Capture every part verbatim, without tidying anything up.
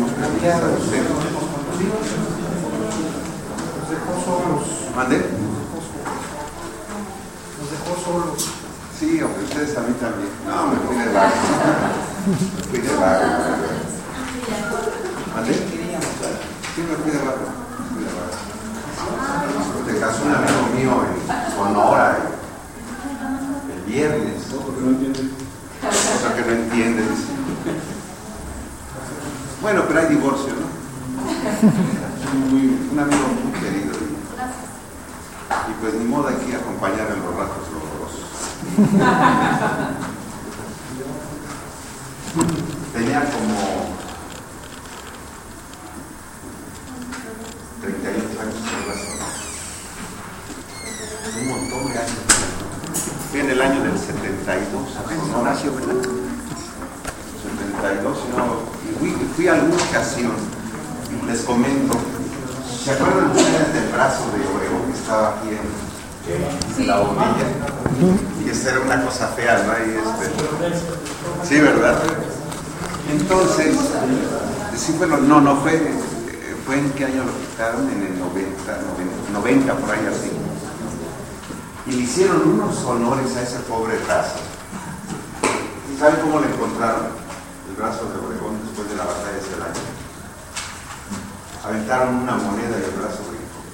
tenemos preguntas a ustedes. Nos dejó solos. ¿Mande? Nos dejó solos. Sí, hombre, ustedes a mí también. No, me fui de vago. Me fui de vago. ¿Mande? Sí, me fui de vago. Me fui de vago. Se casó un amigo mío en Sonora el, el viernes. Porque no entiende. Cosa que no entiende, dice. Bueno, pero hay divorcio, ¿no? Muy, un amigo muy querido. Y pues ni modo, hay que acompañar en los ratos dolorosos. Tenía como treinta y ocho años de razón. Un montón de años. Fui en el año del setenta y dos a Sonora, ¿verdad? setenta y dos, no, y fui, fui a alguna ocasión. Les comento. ¿Se acuerdan ustedes del brazo de Obregón que estaba aquí en, en la orilla? Y esa era una cosa fea, ¿no? Y este, sí, ¿verdad? Entonces, sí, bueno, no, no fue, fue en qué año lo quitaron, en el noventa, noventa, noventa por ahí así. Y le hicieron unos honores a ese pobre brazo. ¿Saben cómo le encontraron el brazo de Obregón después de la batalla de Celaya? Aventaron una moneda y el brazo brincó.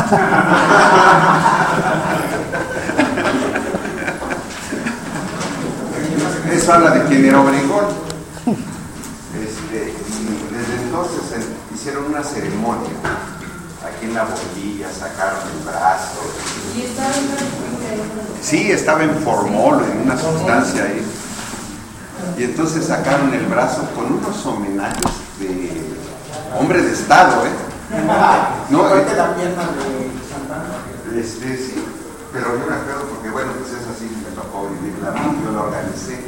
Eso habla de quién era Obregón. Este, y desde entonces eh, hicieron una ceremonia. Aquí en la bombilla sacaron el brazo. ¿Y estaba en Sí, estaba en formol, en una sustancia ahí. Y entonces sacaron el brazo con unos homenajes de hombre de Estado, ¿eh? No, ¿Te la pierna de Santana? Este, sí, pero yo me acuerdo porque, bueno, pues es así, me tocó vivirla, yo la organicé.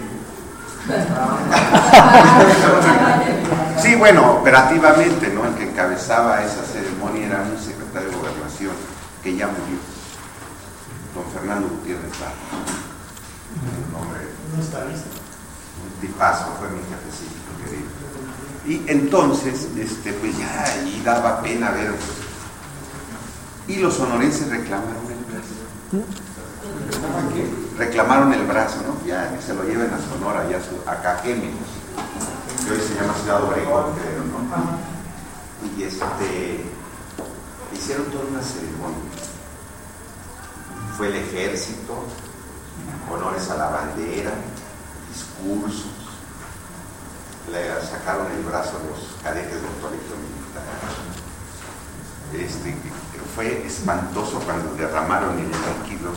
Sí, bueno, operativamente, ¿no? El que encabezaba esa ceremonia era un secretario de Gobernación que ya murió, don Fernando Gutiérrez Barra. Un hombre, No está listo. un tipazo, fue mi jefecito querido. Y entonces, este, pues ya ahí daba pena ver. Y los sonorenses reclamaron el brazo. Reclamaron el brazo, ¿no? Ya que se lo lleven a Sonora, ya a Cajeme, que hoy se llama Ciudad Obregón, creo, ¿no? Y este, hicieron toda una ceremonia. Fue el ejército, honores a la bandera, discursos. Le sacaron el brazo a los cadetes del colegio militar. Este, fue espantoso cuando derramaron el líquido,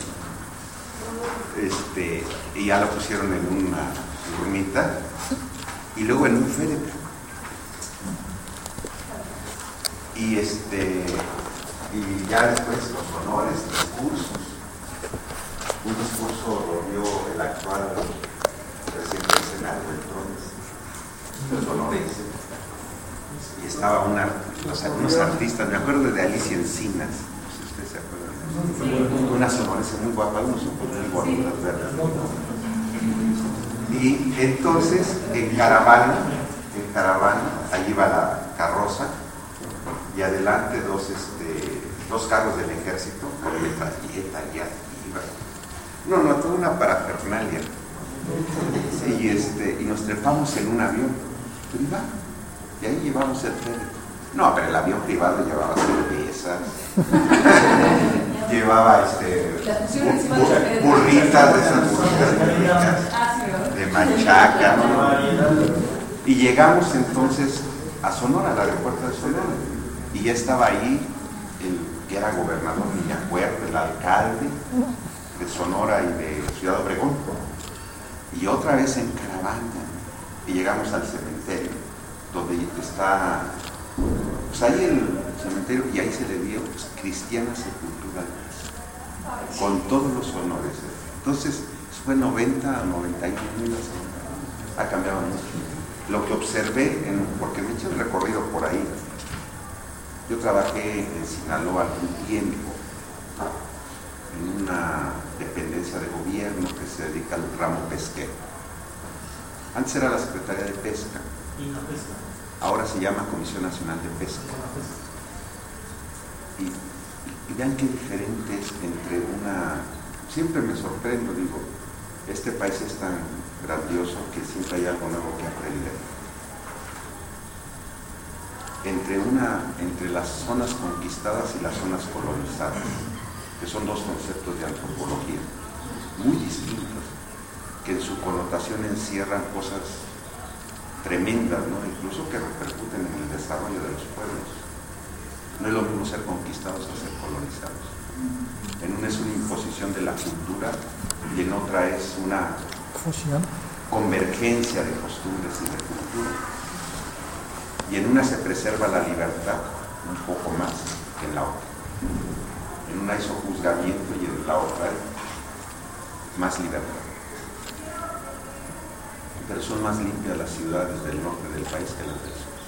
este, y ya lo pusieron en una urmita y luego en un féretro. Y este, y ya después los honores, discursos. Un discurso lo dio el actual presidente del Senado, el Trones. Los honores, y estaba una, o sea, unos artistas, me acuerdo de Alicia Encinas, no sé si ustedes se acuerdan, sí. Unas honores muy guapas, unos ojos muy bonitos, ¿verdad? Y entonces en caravana, en caravana, allí va la carroza y adelante dos, este, dos carros del ejército con metralleta, ya iba. No, no, toda una parafernalia. Y, este, y nos trepamos en un avión privado y ahí llevamos el féretro. No, pero el avión privado llevaba cervezas, llevaba este, bu burritas de esas burritas de machaca, ¿no? Y llegamos entonces a Sonora, al aeropuerto de Sonora, y ya estaba ahí el que era gobernador, ni me acuerdo, el alcalde de Sonora y de Ciudad Obregón, y otra vez en caravana, y llegamos al cementerio, donde está, pues ahí el cementerio, y ahí se le dio pues, cristiana sepultura, con todos los honores. Entonces, eso fue noventa, noventa y uno, ha cambiado mucho. Lo que observé, en, porque me he hecho el recorrido por ahí, yo trabajé en Sinaloa algún tiempo, en una dependencia de gobierno que se dedica al ramo pesquero. Antes era la Secretaría de Pesca. ¿Y no pesca? ahora se llama Comisión Nacional de Pesca. Y, y vean qué diferente es entre una... Siempre me sorprendo, digo, este país es tan grandioso que siempre hay algo nuevo que aprender. Entre, una, entre las zonas conquistadas y las zonas colonizadas, que son dos conceptos de antropología muy distintos, que en su connotación encierran cosas tremendas, ¿no? Incluso que repercuten en el desarrollo de los pueblos. No es lo mismo ser conquistados a ser colonizados. En una es una imposición de la cultura y en otra es una fusión, convergencia de costumbres y de cultura. Y en una se preserva la libertad un poco más que en la otra. En una hay sojuzgamiento y en la otra hay más libertad. Pero son más limpias las ciudades del norte del país que las del sur.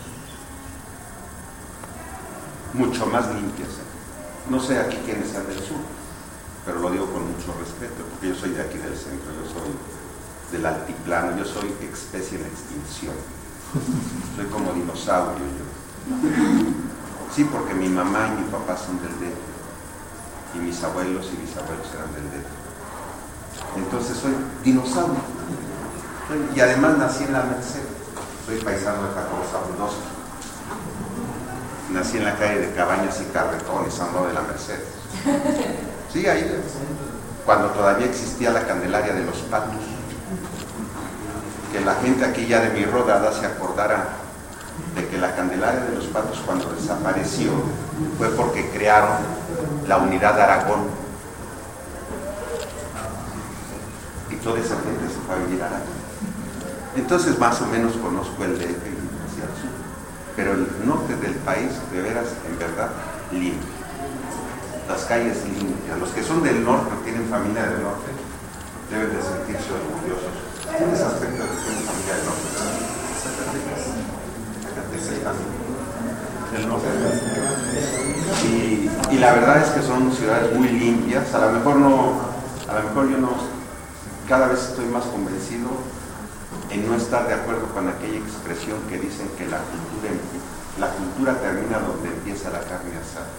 Mucho más limpias. ¿eh? No sé aquí quiénes sean del sur, pero lo digo con mucho respeto, porque yo soy de aquí del centro, yo soy del altiplano, yo soy especie en extinción. Soy como dinosaurio yo. Sí, porque mi mamá y mi papá son del D F, y mis abuelos y bisabuelos eran del D F. Entonces soy dinosaurio. Y además nací en la Merced, soy paisano de Jacobo Zabludowski. Nací en la calle de Cabañas y Carretón, San Juan de la Merced. Sí, ahí, cuando todavía existía la Candelaria de los Patos. Que la gente aquí ya de mi rodada se acordara de que la Candelaria de los Patos, cuando desapareció, fue porque crearon la unidad de Aragón. Y toda esa gente se fue a vivir a Aragón. Entonces más o menos conozco el D F y hacia el sur, pero el norte del país, de veras, en verdad, limpio. Las calles limpias. Los que son del norte, tienen familia del norte, deben de sentirse orgullosos. ¿Tienes aspecto de que tienen familia del norte? Zacatecas. El norte del norte. Y, y la verdad es que son ciudades muy limpias. A lo mejor no, a lo mejor yo no, cada vez estoy más convencido en no estar de acuerdo con aquella expresión que dicen que la cultura, la cultura termina donde empieza la carne asada.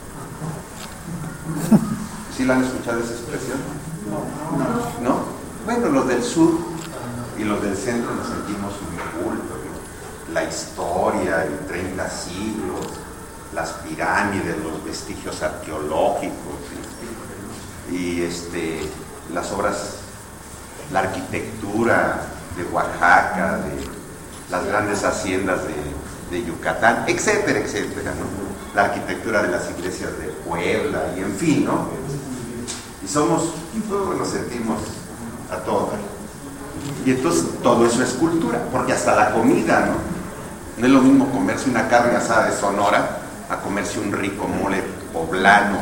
¿Sí la han escuchado esa expresión? No. ¿No? Bueno, los del sur y los del centro nos sentimos muy cultos, ¿no? La historia, el treinta siglos, las pirámides, los vestigios arqueológicos, ¿sí? Y este, las obras, la arquitectura de Oaxaca, de las grandes haciendas de, de Yucatán, etcétera, etcétera, ¿no? La arquitectura de las iglesias de Puebla, y en fin, ¿no? Y somos, todos nos sentimos a todo. Y entonces todo eso es cultura, porque hasta la comida, ¿no? No es lo mismo comerse una carne asada de Sonora a comerse un rico mole poblano.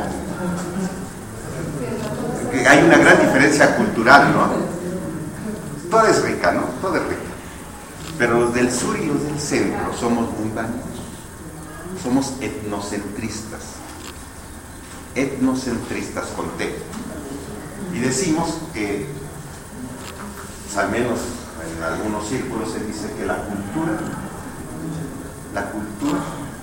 Hay una gran diferencia cultural, ¿no? Toda es rica, ¿no? Toda es rica. Pero los del sur y los del centro somos mundanos. Somos etnocentristas. Etnocentristas con T. Y decimos que, pues al menos en algunos círculos se dice que la cultura, la cultura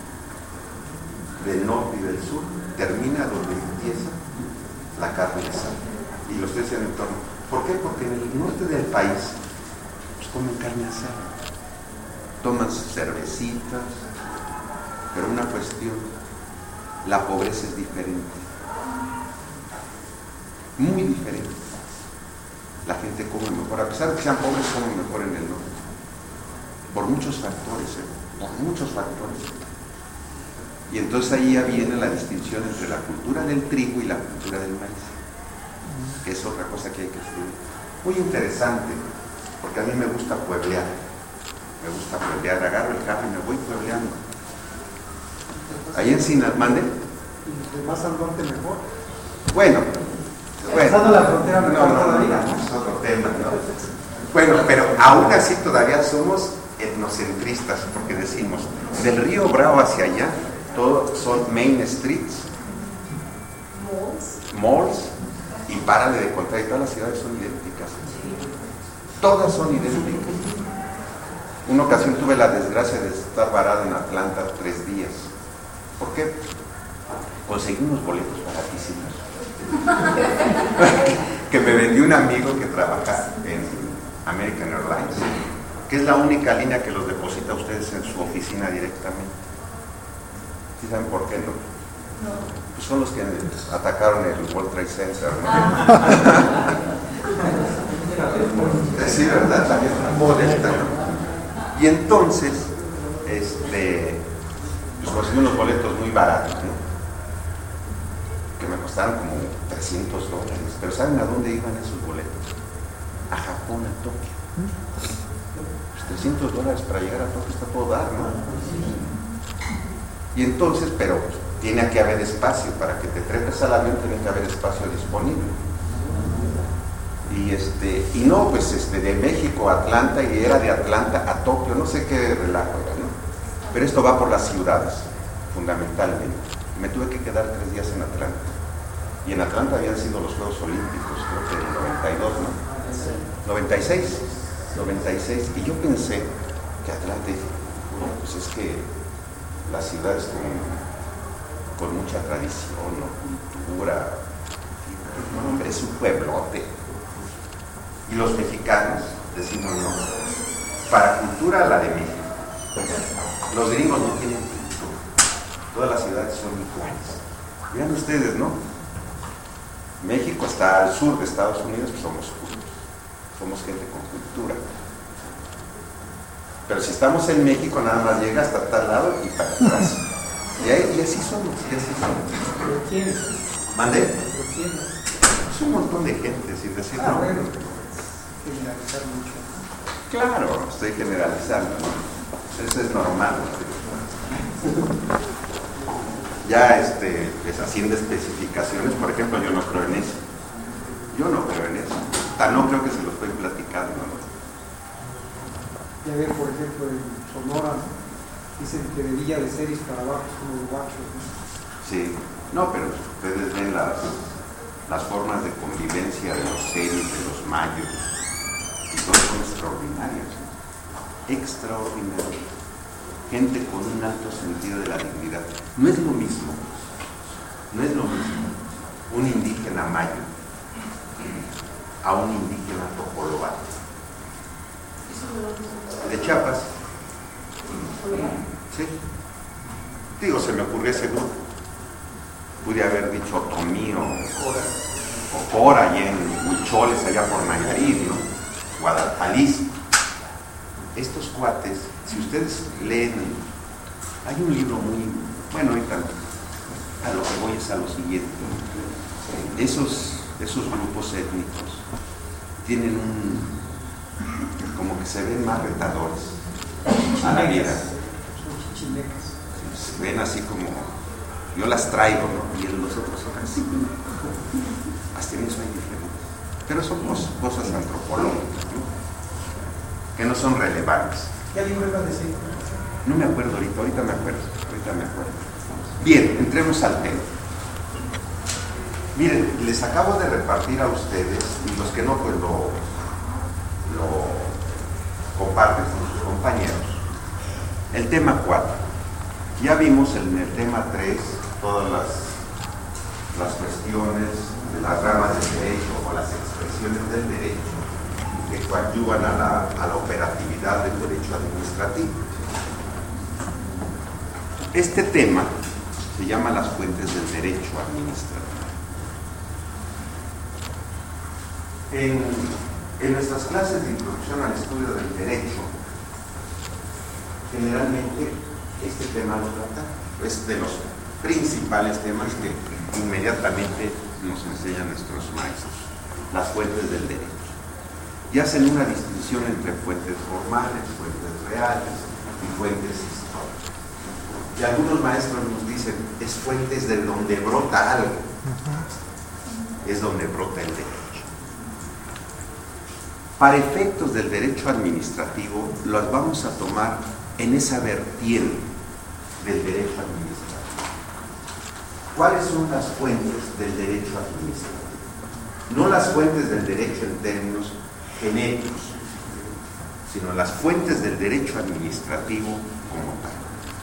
del norte y del sur termina donde empieza la carne asada. Y lo estoy diciendo en torno. ¿Por qué? Porque en el norte del país pues comen carne asada, toman cervecitas, pero una cuestión, la pobreza es diferente, muy diferente. La gente come mejor, a pesar de que sean pobres, comen mejor en el norte, por muchos factores, ¿eh? por muchos factores. Y entonces ahí ya viene la distinción entre la cultura del trigo y la cultura del maíz, que es otra cosa que hay que estudiar. Muy interesante, porque a mí me gusta pueblear. Me gusta pueblear, agarro el carro y me voy puebleando. Ahí en Sinas, ¿mande? Y más al norte mejor. Bueno, bueno. Pasando la frontera no, mejor no, no, todavía. no, es otro tema, ¿no? Bueno, pero aún así todavía somos etnocentristas, porque decimos, del río Bravo hacia allá, todos son main streets, malls, y párale de contar, y todas las ciudades son idénticas. Todas son idénticas. una ocasión tuve la desgracia de estar varado en Atlanta tres días. ¿Por qué? Conseguí unos boletos baratísimos que me vendió un amigo que trabaja en American Airlines, que es la única línea que los deposita a ustedes en su oficina directamente. ¿Sí saben por qué no? No. Pues son los que atacaron el World Trade Center, ¿no? Ah. Sí, ¿verdad? También molesta, ¿no? Y entonces, este, pues conseguí unos boletos muy baratos, ¿no? Que me costaron como trescientos dólares. Pero ¿saben a dónde iban esos boletos? A Japón, a Tokio. Pues trescientos dólares para llegar a Tokio está todo dar, ¿no? Y entonces, pero tiene que haber espacio. Para que te trepes al avión tiene que haber espacio disponible. Y este, y no, pues este, de México a Atlanta, y era de Atlanta a Tokio, no sé qué relajo era, ¿no? Pero esto va por las ciudades, fundamentalmente. Me tuve que quedar tres días en Atlanta. Y en Atlanta habían sido los Juegos Olímpicos, creo que en el noventa y dos, ¿no? noventa y seis, noventa y seis. Y yo pensé que Atlanta, bueno, pues es que las ciudades con, con mucha tradición, ¿no? Cultura, no, hombre, es un pueblote. Y los mexicanos decimos no, para cultura la de México. Los gringos no tienen cultura, todas las ciudades son iguales. Vean ustedes, ¿no? México está al sur de Estados Unidos, pues somos cultos, somos gente con cultura. Pero si estamos en México, nada más llega hasta tal lado y para atrás. Y, ahí, y así somos, y así somos. ¿Pero quiénes? ¿Mandé? ¿Pero quiénes? Es un montón de gente, sin decir ah, no. Bueno, generalizar mucho. Claro, estoy generalizando, ¿no? Eso es normal. Ya este, pues, haciendo especificaciones, por ejemplo, yo no creo en eso. Yo no creo en eso. Tan no creo que se lo estoy platicando, ¿no? Ya ven, por ejemplo, en Sonora dicen que de Villa de Ceres para abajo son los guachos, ¿no? Sí, no, pero ustedes ven las, las formas de convivencia de los seres, de los mayos, y todos son extraordinarios, ¿no? Extraordinarios. Gente con un alto sentido de la dignidad. No es lo mismo, no es lo mismo un indígena mayo a un indígena topolobano. De Chiapas. Sí. Digo, se me ocurrió ese grupo. Pude haber dicho Otomí o Cora, allá en Huicholes, allá por Nayarit, ¿no? Guadalajalisco. Estos cuates, si ustedes leen, hay un libro muy, bueno, ahorita a lo que voy es a lo siguiente. Esos, esos grupos étnicos tienen un, como que se ven más retadores a la vida. Son chichimecas. Se ven así como, yo las traigo, ¿no? Y los otros son así. Hasta en eso hay diferencias. Pero son cosas antropológicas, ¿no? Que no son relevantes. ¿Qué libro iba a decir? No me acuerdo ahorita, ahorita me acuerdo, ahorita me acuerdo. Bien, entremos al tema. Miren, les acabo de repartir a ustedes, y los que no, pues lo, lo comparten con sus compañeros, el tema cuatro. Ya vimos en el tema tres todas las, las cuestiones de las ramas del derecho o las expresiones del derecho que coadyuvan a la, a la operatividad del derecho administrativo. Este tema se llama las fuentes del derecho administrativo. En, en nuestras clases de introducción al estudio del derecho, generalmente este tema lo trata, es de los principales temas que inmediatamente nos enseñan nuestros maestros, las fuentes del derecho. Y hacen una distinción entre fuentes formales, fuentes reales y fuentes históricas. Y algunos maestros nos dicen, es fuentes de donde brota algo, es donde brota el derecho. Para efectos del derecho administrativo, los vamos a tomar en esa vertiente del derecho administrativo. ¿Cuáles son las fuentes del derecho administrativo? No las fuentes del derecho en términos genéticos, sino las fuentes del derecho administrativo como tal.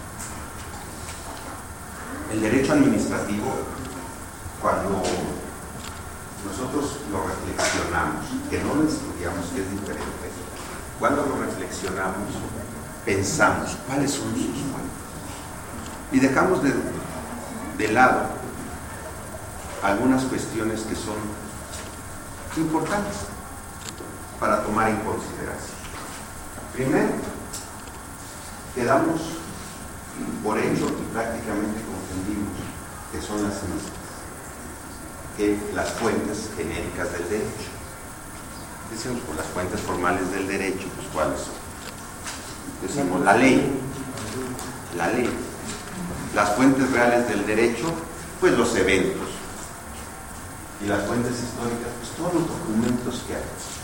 El derecho administrativo, cuando nosotros lo reflexionamos, que no lo estudiamos, que es diferente, cuando lo reflexionamos, pensamos cuáles son sus fuentes y dejamos de, de lado algunas cuestiones que son importantes para tomar en consideración. Primero, quedamos por hecho y prácticamente comprendimos que son las mismas que las fuentes genéricas del derecho. Decimos, por las fuentes formales del derecho, pues ¿cuáles son? Decimos la ley, la ley. Las fuentes reales del derecho, pues los eventos. Y las fuentes históricas, pues todos los documentos que hay.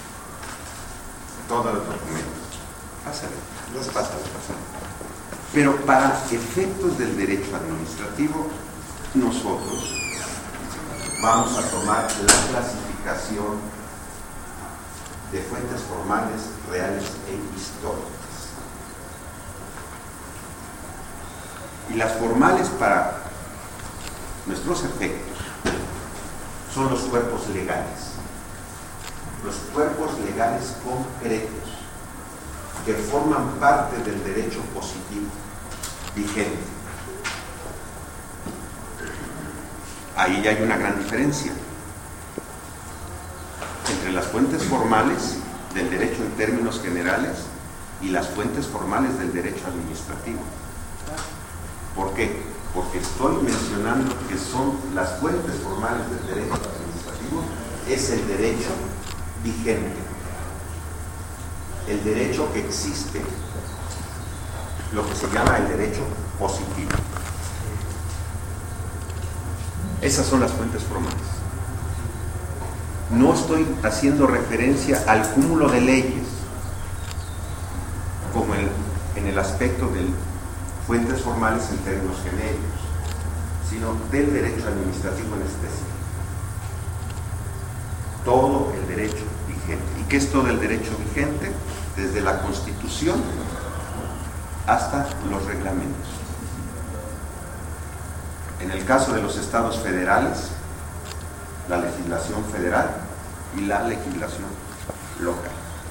Todos los documentos. Pásale, los pásale, pásale. Pero para efectos del derecho administrativo, nosotros vamos a tomar la clasificación de fuentes formales, reales e históricas. Y las formales para nuestros efectos son los cuerpos legales. Los cuerpos legales concretos que forman parte del derecho positivo vigente. Ahí ya hay una gran diferencia entre las fuentes formales del derecho en términos generales y las fuentes formales del derecho administrativo. ¿Por qué? Porque estoy mencionando que son las fuentes formales del derecho administrativo, es el derecho vigente, el derecho que existe, lo que se llama el derecho positivo. Esas son las fuentes formales. No estoy haciendo referencia al cúmulo de leyes como el, en el aspecto de fuentes formales en términos genéricos, sino del derecho administrativo en especial. Todo el derecho vigente. ¿Y qué es todo el derecho vigente? Desde la Constitución hasta los reglamentos. En el caso de los estados federales, la legislación federal y la legislación local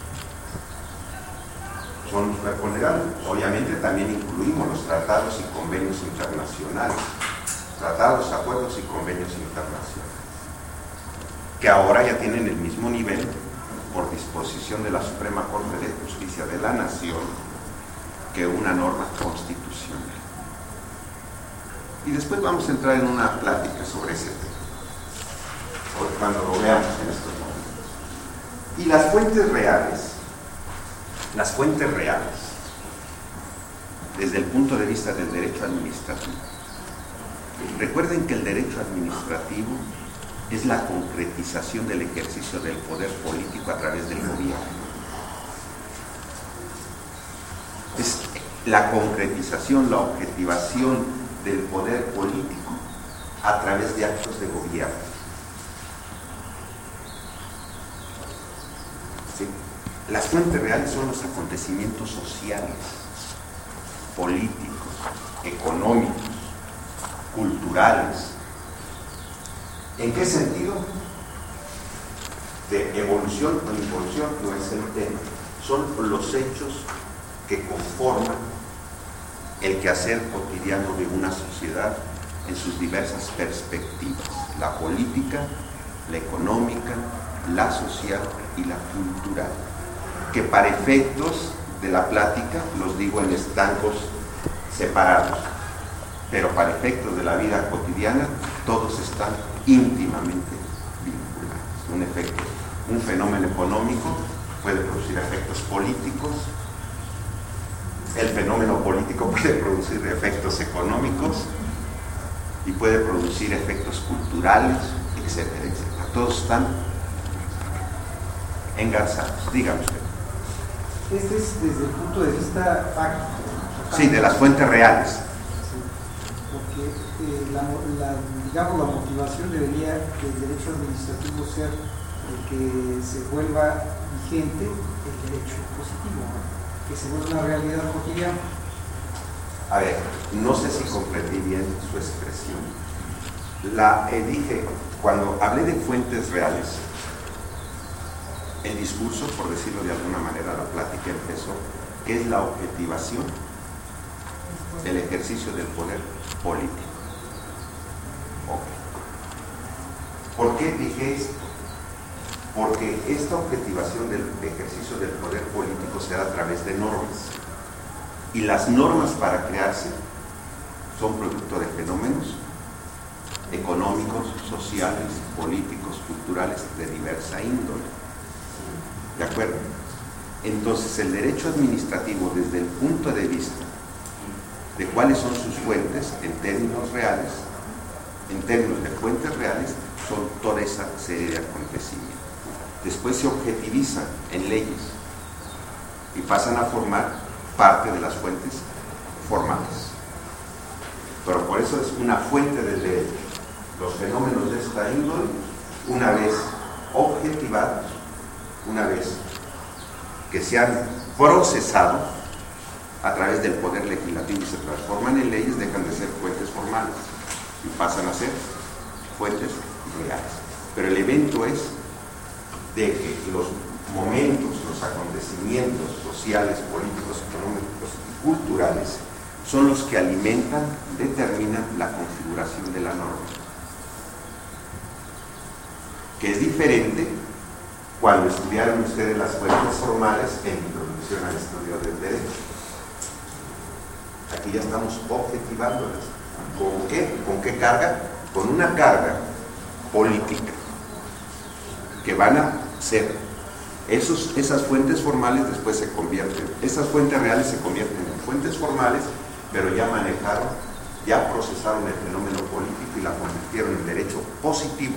son los cuerpos legales. Obviamente también incluimos los tratados y convenios internacionales, tratados, acuerdos y convenios internacionales, que ahora ya tienen el mismo nivel por disposición de la Suprema Corte de Justicia de la Nación que una norma constitucional. Y después vamos a entrar en una plática sobre ese tema, cuando lo veamos en estos momentos. Y las fuentes reales, las fuentes reales, desde el punto de vista del derecho administrativo. Recuerden que el derecho administrativo es la concretización del ejercicio del poder político a través del gobierno. Es la concretización, la objetivación del poder político a través de actos de gobierno. ¿Sí? Las fuentes reales son los acontecimientos sociales, políticos, económicos, culturales. ¿En qué sentido? De evolución o involución no es el tema. Son los hechos que conforman el quehacer cotidiano de una sociedad en sus diversas perspectivas, la política, la económica, la social y la cultural, que para efectos de la plática los digo en estancos separados, pero para efectos de la vida cotidiana todos están íntimamente vinculados. Un efecto, un fenómeno económico puede producir efectos políticos, el fenómeno político puede producir efectos económicos y puede producir efectos culturales, etcétera, etcétera. Todos están engarzados. Dígame usted. Este es desde el punto de vista fáctico. Sí, de las fuentes reales. Sí, porque eh, la, la, digamos, la motivación debería del derecho administrativo ser el que se vuelva vigente el derecho positivo, ¿no? Que se vuelve una realidad cotidiana. A ver, no sé si comprendí bien su expresión. La eh, dije, cuando hablé de fuentes reales, el discurso, por decirlo de alguna manera, la plática empezó, que es la objetivación del ejercicio del poder político. Okay. ¿Por qué dije esto? Porque esta objetivación del ejercicio del poder político se da a través de normas. Y las normas para crearse son producto de fenómenos económicos, sociales, políticos, culturales de diversa índole. ¿De acuerdo? Entonces, el derecho administrativo, desde el punto de vista de cuáles son sus fuentes en términos reales, en términos de fuentes reales, son toda esa serie de acontecimientos. Después se objetivizan en leyes y pasan a formar parte de las fuentes formales. Pero por eso es una fuente del derecho. Los fenómenos de esta índole, una vez objetivados, una vez que se han procesado a través del poder legislativo y se transforman en leyes, dejan de ser fuentes formales y pasan a ser fuentes reales. Pero el evento es de que los momentos, los acontecimientos sociales, políticos, económicos y culturales son los que alimentan, determinan la configuración de la norma, que es diferente cuando estudiaron ustedes las fuentes formales en introducción al estudio del derecho. Aquí ya estamos objetivándolas. ¿Con qué? ¿Con qué carga? Con una carga política que van a ser esos, esas fuentes formales después se convierten, esas fuentes reales se convierten en fuentes formales, pero ya manejaron, ya procesaron el fenómeno político y la convirtieron en derecho positivo.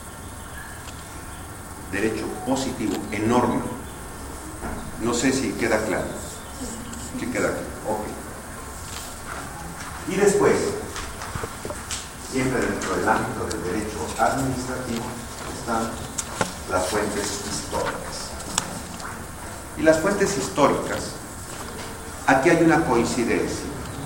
Derecho positivo, en norma. No sé si queda claro. Si queda claro. Ok. Y después, siempre dentro del ámbito del derecho administrativo, están las fuentes históricas. Y las fuentes históricas, aquí hay una coincidencia.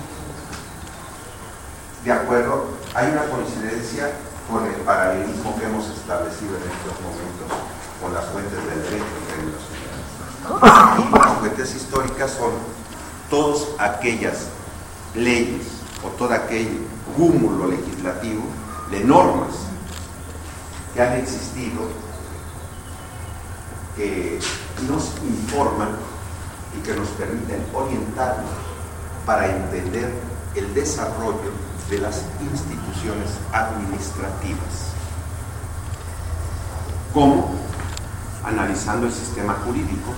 De acuerdo, hay una coincidencia con el paralelismo que hemos establecido en estos momentos con las fuentes del derecho en términos generales. Las fuentes históricas son todas aquellas leyes o todo aquel cúmulo legislativo de normas que han existido, que nos informan y que nos permiten orientarnos para entender el desarrollo de las instituciones administrativas. ¿Cómo? Analizando el sistema jurídico,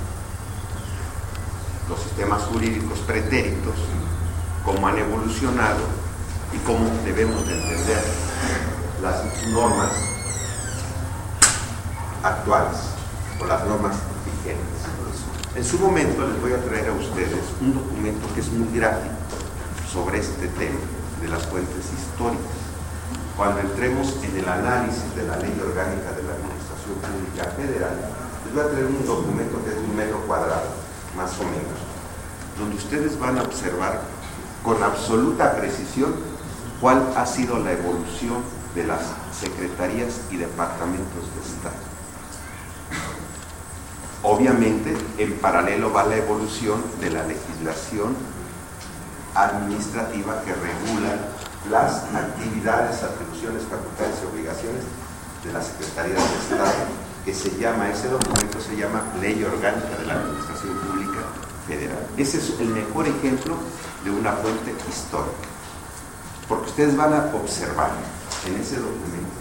los sistemas jurídicos pretéritos, cómo han evolucionado y cómo debemos de entender las normas actuales o las normas vigentes. En su momento les voy a traer a ustedes un documento que es muy gráfico sobre este tema de las fuentes históricas. Cuando entremos en el análisis de la Ley Orgánica de la Administración Pública Federal, les voy a traer un documento que es de un metro cuadrado, más o menos, donde ustedes van a observar con absoluta precisión cuál ha sido la evolución de las secretarías y departamentos de Estado. Obviamente, en paralelo va la evolución de la legislación administrativa que regula las actividades, atribuciones, facultades y obligaciones de las secretarías de Estado, que se llama, ese documento se llama Ley Orgánica de la Administración Pública Federal. Ese es el mejor ejemplo de una fuente histórica, porque ustedes van a observar en ese documento,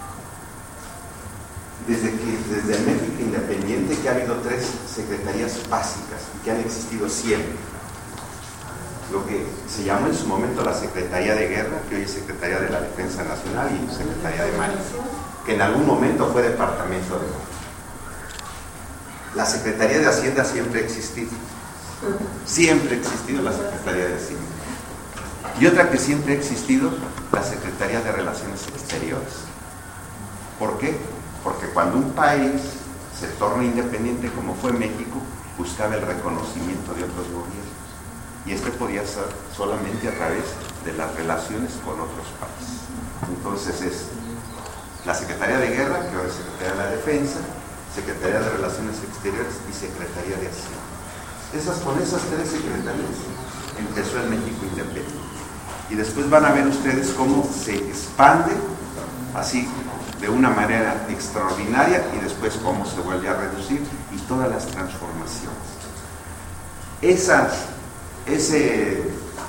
desde que desde el México independiente, que ha habido tres secretarías básicas y que han existido siempre. Lo que se llamó en su momento la Secretaría de Guerra, que hoy es Secretaría de la Defensa Nacional, y Secretaría de Marina, que en algún momento fue Departamento de Mar. La Secretaría de Hacienda siempre ha existido. Siempre ha existido la Secretaría de Hacienda. Y otra que siempre ha existido, la Secretaría de Relaciones Exteriores. ¿Por qué? Porque cuando un país se torna independiente como fue México, buscaba el reconocimiento de otros gobiernos. Y este podía ser solamente a través de las relaciones con otros países. Entonces es la Secretaría de Guerra, que ahora es Secretaría de la Defensa, Secretaría de Relaciones Exteriores y Secretaría de Hacienda. Esas, con esas tres secretarías empezó el México independiente. Y después van a ver ustedes cómo se expande así de una manera extraordinaria y después cómo se vuelve a reducir y todas las transformaciones. Esas, ese,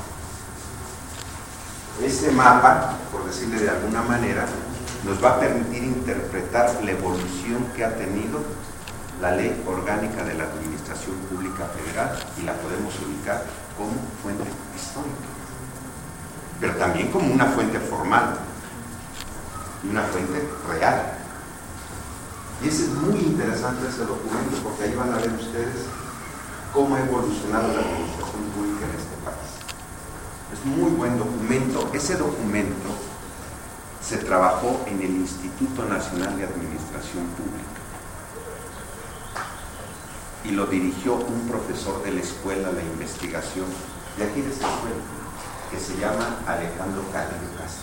ese mapa, por decirle de alguna manera, nos va a permitir interpretar la evolución que ha tenido la Ley Orgánica de la Administración Pública Federal y la podemos ubicar como fuente histórica, pero también como una fuente formal y una fuente real. Y ese es muy interesante, ese documento, porque ahí van a ver ustedes cómo ha evolucionado la administración pública en este país. Es un muy buen documento. Ese documento se trabajó en el Instituto Nacional de Administración Pública y lo dirigió un profesor de la escuela de investigación de aquí de esta escuela, que se llama Alejandro Carrillo Castro.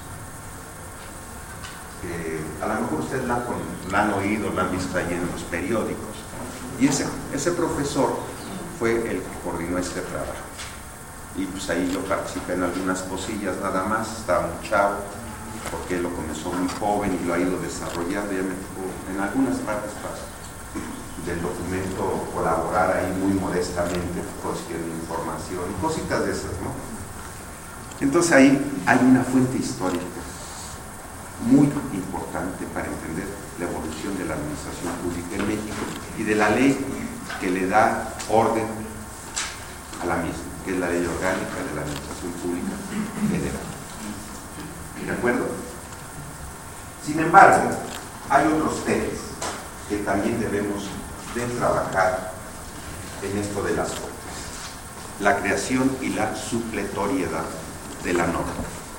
Eh, a lo mejor ustedes la, la han oído, la han visto ahí en los periódicos. Y ese, ese profesor fue el que coordinó este trabajo. Y pues ahí yo participé en algunas cosillas nada más, estaba muy chavo, porque él lo comenzó muy joven y lo ha ido desarrollando. Ya me tocó en algunas partes para, del documento colaborar ahí muy modestamente, consiguiendo información y cositas de esas, ¿no? Entonces ahí hay una fuente histórica muy importante para entender la evolución de la administración pública en México y de la ley que le da orden a la misma, que es la Ley Orgánica de la Administración Pública Federal. ¿De acuerdo? Sin embargo, hay otros temas que también debemos de trabajar en esto de las Cortes: la creación y la supletoriedad de la norma.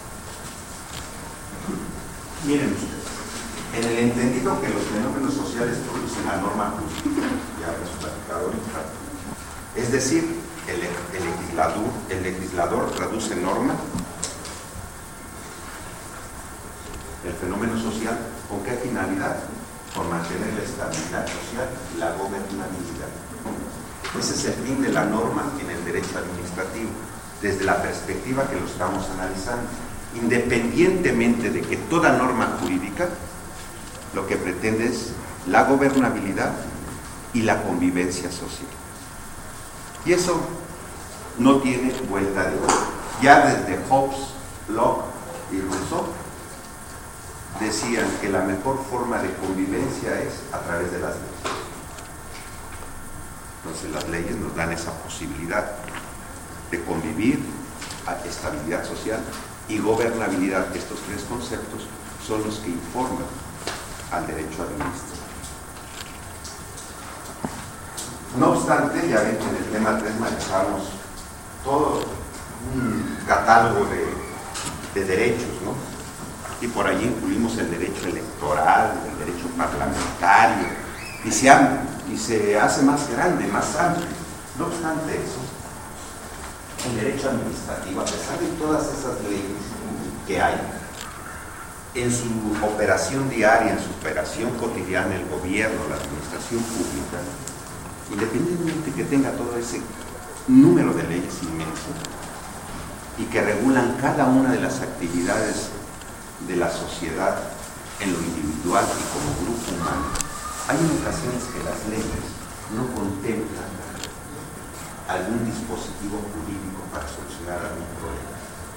Miren ustedes, en el entendido que los fenómenos sociales producen la norma jurídica, ya hemos platicado ahorita, es decir, el, el, legislador, el legislador traduce norma, el fenómeno social, ¿con qué finalidad? Por mantener la estabilidad social y la gobernabilidad. Ese es el fin de la norma en el derecho administrativo, desde la perspectiva que lo estamos analizando. Independientemente de que toda norma jurídica lo que pretende es la gobernabilidad y la convivencia social. Y eso no tiene vuelta de hoja. Ya desde Hobbes, Locke y Rousseau decían que la mejor forma de convivencia es a través de las leyes. Entonces las leyes nos dan esa posibilidad de convivir, a estabilidad social y gobernabilidad. Estos tres conceptos son los que informan al derecho administrativo. No obstante, ya ven que en el tema tres manejamos todo un catálogo de, de derechos, ¿no? Y por allí incluimos el derecho electoral, el derecho parlamentario, y se, ha, y se hace más grande, más amplio. No obstante eso, el derecho administrativo, a pesar de todas esas leyes que hay, en su operación diaria, en su operación cotidiana, el gobierno, la administración pública, independientemente que tenga todo ese número de leyes inmenso y que regulan cada una de las actividades de la sociedad en lo individual y como grupo humano, hay ocasiones que las leyes no contemplan algún dispositivo jurídico para solucionar algún problema.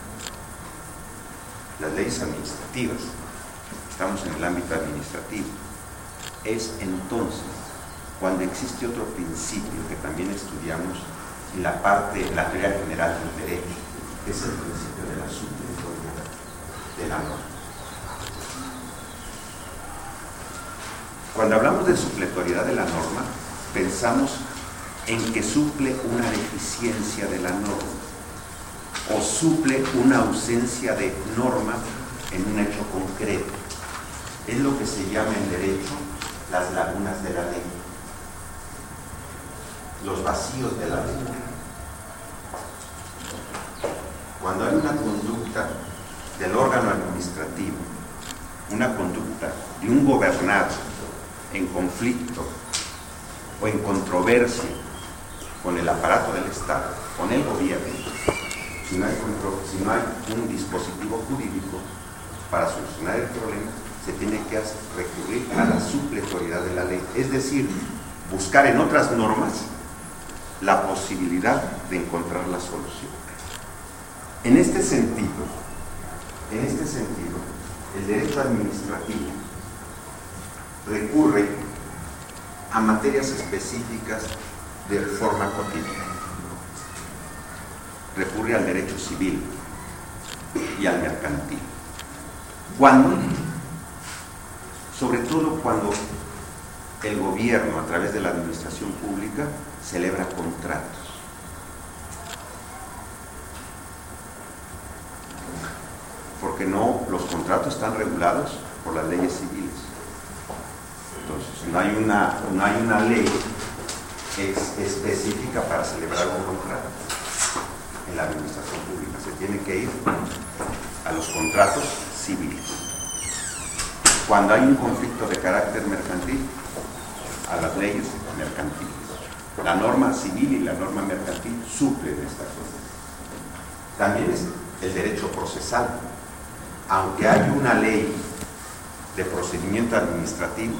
Las leyes administrativas, estamos en el ámbito administrativo, es entonces cuando existe otro principio que también estudiamos en la parte, en la teoría general del derecho, que es el principio de la supletoriedad de la norma. Cuando hablamos de supletoriedad de la norma, pensamos en que suple una deficiencia de la norma o suple una ausencia de norma en un hecho concreto. Es lo que se llama en derecho las lagunas de la ley, los vacíos de la ley. Cuando hay una conducta del órgano administrativo, una conducta de un gobernado en conflicto o en controversia con el aparato del Estado, con el gobierno, si no hay, control, si no hay un dispositivo jurídico para solucionar el problema, se tiene que recurrir a la supletoriedad de la ley, es decir, buscar en otras normas la posibilidad de encontrar la solución. En este sentido, en este sentido, el derecho administrativo recurre a materias específicas de forma cotidiana. Recurre al derecho civil y al mercantil. ¿Cuándo? Sobre todo cuando el gobierno, a través de la administración pública, celebra contratos. Porque no, los contratos están regulados por las leyes civiles. Entonces, no hay una, no hay una ley ex, específica para celebrar un contrato en la administración pública. Se tiene que ir a los contratos civiles. Cuando hay un conflicto de carácter mercantil, a las leyes mercantiles. La norma civil y la norma mercantil suplen estas cosas. También es el derecho procesal. Aunque hay una ley de procedimiento administrativo,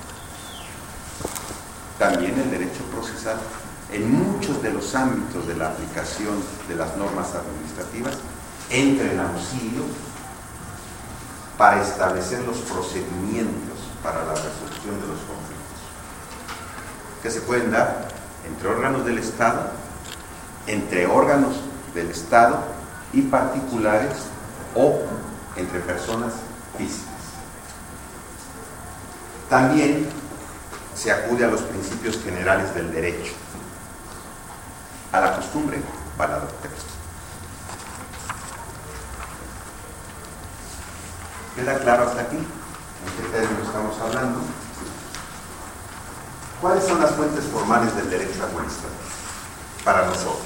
también el derecho procesal, en muchos de los ámbitos de la aplicación de las normas administrativas, entra en auxilio para establecer los procedimientos para la resolución de los conflictos, que se pueden dar entre órganos del Estado, entre órganos del Estado y particulares o entre personas físicas. También se acude a los principios generales del derecho, a la costumbre o a la doctrina. ¿Queda claro hasta aquí? ¿En qué términos estamos hablando? ¿Cuáles son las fuentes formales del derecho administrativo para nosotros?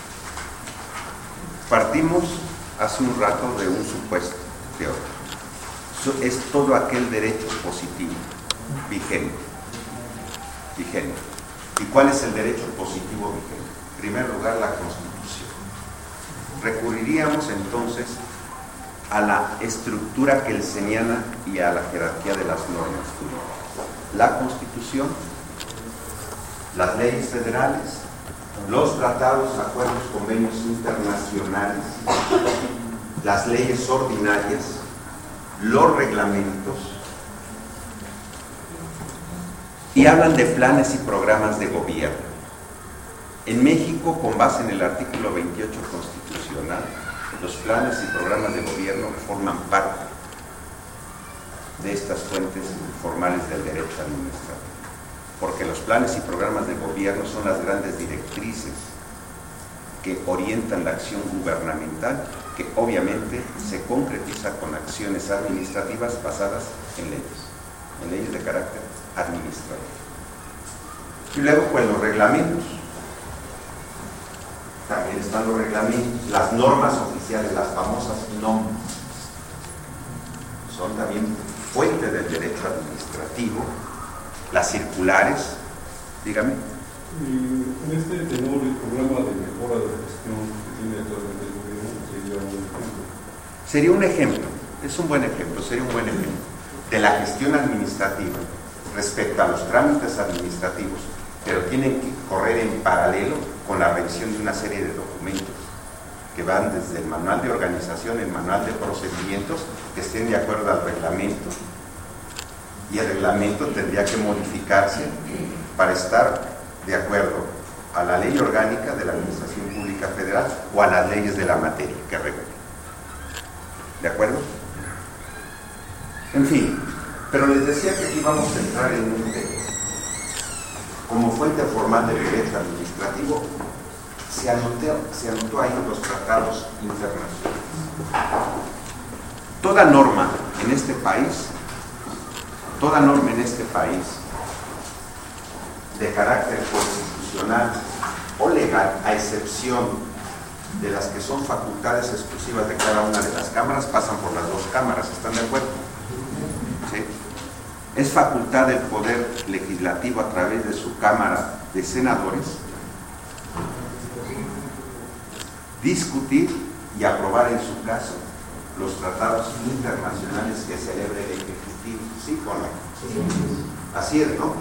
Partimos hace un rato de un supuesto teórico. Es todo aquel derecho positivo vigente. vigente. ¿Y cuál es el derecho positivo vigente? En primer lugar, la Constitución. Recurriríamos entonces a la estructura kelseniana y a la jerarquía de las normas jurídicas. La Constitución, las leyes federales, los tratados, acuerdos, convenios internacionales, las leyes ordinarias, los reglamentos, y hablan de planes y programas de gobierno. En México, con base en el artículo veintiocho constitucional, los planes y programas de gobierno forman parte de estas fuentes formales del derecho administrativo, porque los planes y programas de gobierno son las grandes directrices que orientan la acción gubernamental, que obviamente se concretiza con acciones administrativas basadas en leyes, en leyes de carácter administrativo. Y luego, pues, los reglamentos. También están los reglamentos, las normas oficiales, las famosas normas. Son también fuente del derecho administrativo. Las circulares, dígame. Y en este tenor, el programa de mejora de gestión que tiene actualmente el gobierno sería un ejemplo. Sería un ejemplo, es un buen ejemplo, sería un buen ejemplo de la gestión administrativa respecto a los trámites administrativos, pero tienen que correr en paralelo con la revisión de una serie de documentos que van desde el manual de organización, el manual de procedimientos, que estén de acuerdo al reglamento, y el reglamento tendría que modificarse para estar de acuerdo a la ley orgánica de la Administración Pública Federal o a las leyes de la materia que regulan. ¿De acuerdo? En fin, pero les decía que aquí vamos a entrar en un tema. Como fuente formal del derecho administrativo, se anotó, se anotó ahí los tratados internacionales. Toda norma en este país, toda norma en este país de carácter constitucional o legal, a excepción de las que son facultades exclusivas de cada una de las cámaras, pasan por las dos cámaras. ¿Están de acuerdo? ¿Sí? Es facultad del Poder Legislativo a través de su Cámara de Senadores discutir y aprobar en su caso los tratados internacionales que celebre el Ejecutivo. ¿Sí o no? Así es, ¿no?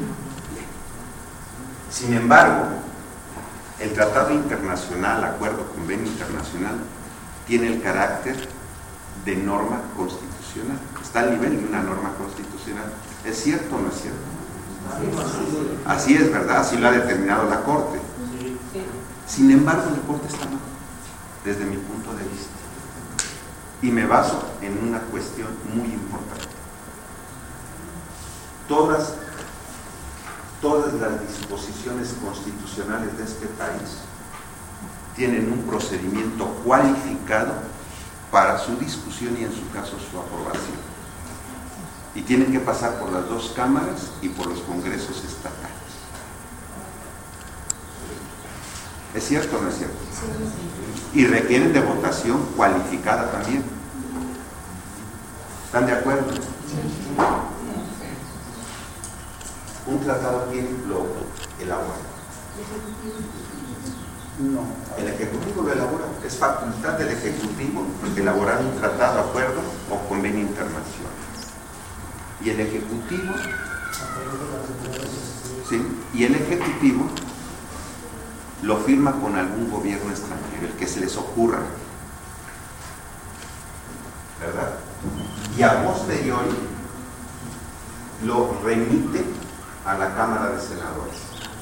Sin embargo, el tratado internacional, acuerdo, convenio internacional, tiene el carácter de norma constitucional. Está al nivel de una norma constitucional. ¿Es cierto o no es cierto? Así es, ¿verdad? Así lo ha determinado la Corte. Sin embargo, la Corte está mal, desde mi punto de vista. Y me baso en una cuestión muy importante. Todas, todas las disposiciones constitucionales de este país tienen un procedimiento cualificado para su discusión y en su caso su aprobación. Y tienen que pasar por las dos cámaras y por los congresos estatales. ¿Es cierto o no es cierto? Y requieren de votación cualificada también. ¿Están de acuerdo? Un tratado, ¿quién lo elabora? No. El Ejecutivo lo elabora. Es facultad del Ejecutivo elaborar un tratado, acuerdo o convenio internacional. Y el Ejecutivo, ¿sí? Y el Ejecutivo lo firma con algún gobierno extranjero, el que se les ocurra, ¿verdad? Y a posteriori lo remite a la Cámara de Senadores.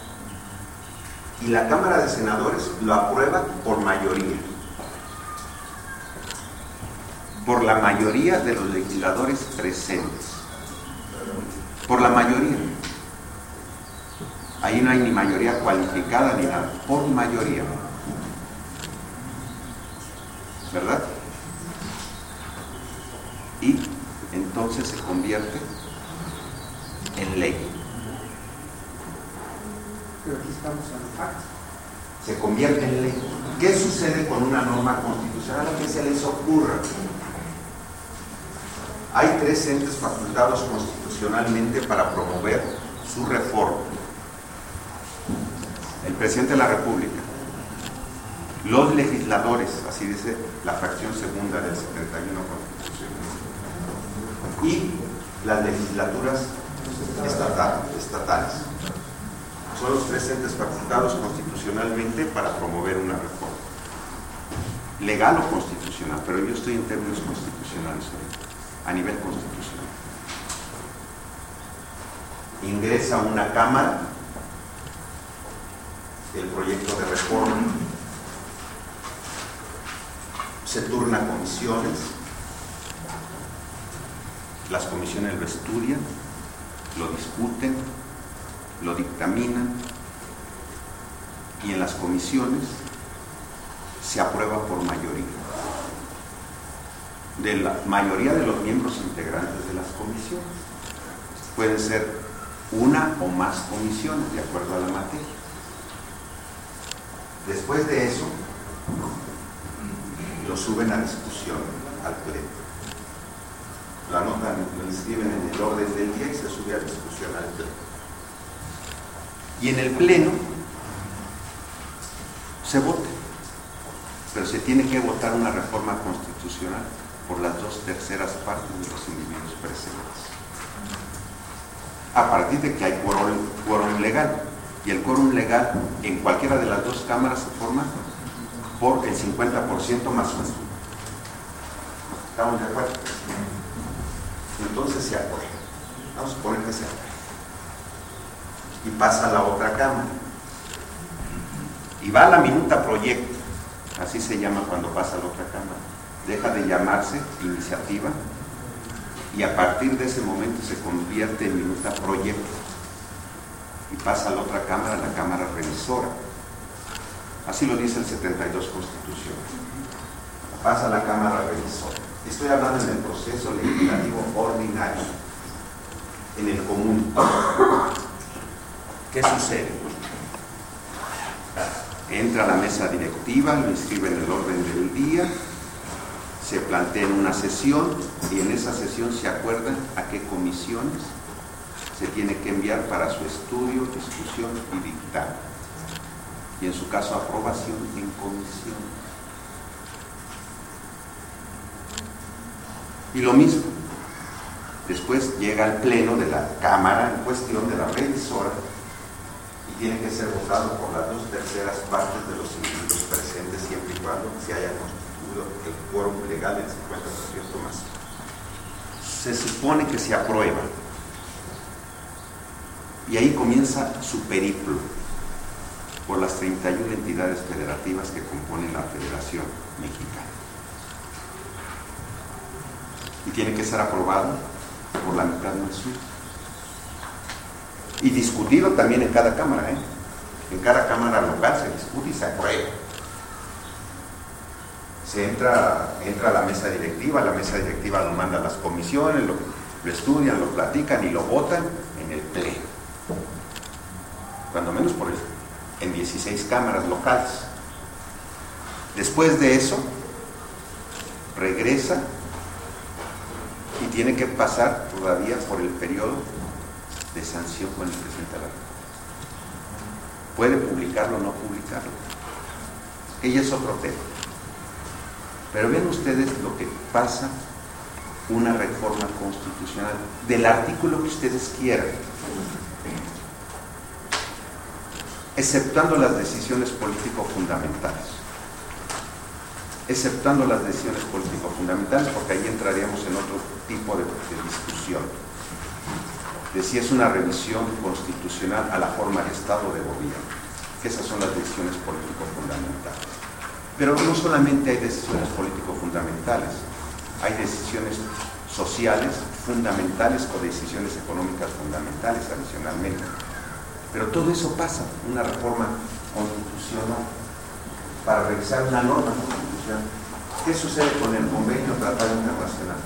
Y la Cámara de Senadores lo aprueba por mayoría. Por la mayoría de los legisladores presentes. Por la mayoría. Ahí no hay ni mayoría cualificada ni nada. Por mayoría. ¿Verdad? Y entonces se convierte en ley. Pero aquí estamos en el acto. Se convierte en ley. ¿Qué sucede con una norma constitucional? Lo que se les ocurra. Hay tres entes facultados constitucionalmente para promover su reforma. El presidente de la República, los legisladores, así dice la fracción segunda del setenta y uno constitucional, y las legislaturas estatales. estatales. Son los tres entes facultados constitucionalmente para promover una reforma. Legal o constitucional, pero yo estoy en términos constitucionales ahorita, a nivel constitucional. Ingresa a una Cámara el proyecto de reforma, se turna a comisiones, las comisiones lo estudian, lo discuten, lo dictaminan y en las comisiones se aprueba por mayoría. De la mayoría de los miembros integrantes de las comisiones. Pueden ser una o más comisiones de acuerdo a la materia. Después de eso, lo suben a discusión al pleno. Lo anotan, lo inscriben en el orden del día y se sube a discusión al pleno. Y en el pleno se vota, pero se tiene que votar una reforma constitucional por las dos terceras partes de los individuos presentes. A partir de que hay quórum, quórum legal. Y el quórum legal en cualquiera de las dos cámaras se forma por el cincuenta por ciento más uno. ¿Estamos de acuerdo? Entonces se aprueba. Vamos a suponer que se aprueba. Y pasa a la otra cámara. Y va a la minuta proyecto. Así se llama cuando pasa a la otra cámara. Deja de llamarse iniciativa y a partir de ese momento se convierte en minuta proyecto. Y pasa a la otra cámara, la cámara revisora. Así lo dice el setenta y dos Constitución. Pasa a la cámara revisora. Estoy hablando en el proceso legislativo ordinario, en el común. ¿Qué sucede? Entra a la mesa directiva, lo inscribe en el orden del día, se plantea en una sesión y en esa sesión se acuerdan a qué comisiones se tiene que enviar para su estudio, discusión y dictamen. Y en su caso, aprobación en comisión. Y lo mismo, después llega al pleno de la Cámara en cuestión de la revisora y tiene que ser votado por las dos terceras partes de los individuos presentes, siempre y cuando se haya constituido el quórum legal del cincuenta por ciento más. Se supone que se aprueba. Y ahí comienza su periplo por las treinta y una entidades federativas que componen la Federación Mexicana. Y tiene que ser aprobado por la mitad sur. Y discutido también en cada cámara, ¿eh? En cada cámara local se discute y se aprueba. Se entra, entra a la mesa directiva, la mesa directiva lo manda a las comisiones, lo, lo estudian, lo platican y lo votan en el pleno. Cuando menos por eso, en dieciséis cámaras locales. Después de eso, regresa y tiene que pasar todavía por el periodo de sanción con el presidente de la República. Puede publicarlo o no publicarlo. Ella es otro tema. Pero ven ustedes lo que pasa una reforma constitucional del artículo que ustedes quieran, exceptuando las decisiones político-fundamentales. Exceptuando las decisiones político-fundamentales, porque ahí entraríamos en otro tipo de, de discusión, de si es una revisión constitucional a la forma de Estado de gobierno, que esas son las decisiones político-fundamentales. Pero no solamente hay decisiones político-fundamentales, hay decisiones sociales fundamentales o decisiones económicas fundamentales adicionalmente. Pero todo eso pasa, una reforma constitucional, para revisar una norma constitucional. ¿Qué sucede con el convenio tratado internacional?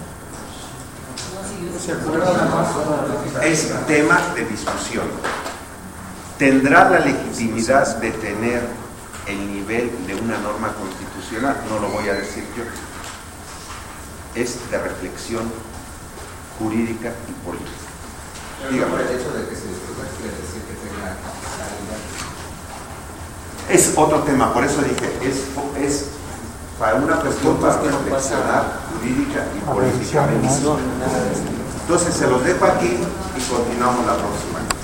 Es tema de discusión. ¿Tendrá la legitimidad de tener el nivel de una norma constitucional? No lo voy a decir yo. Es de reflexión jurídica y política. Dígame. Por el hecho de que se discuta quiere decir que tenga capacidad. Es otro tema, por eso dije, es, es para una cuestión para reflexionar jurídica y política. Entonces se los dejo aquí y continuamos la próxima.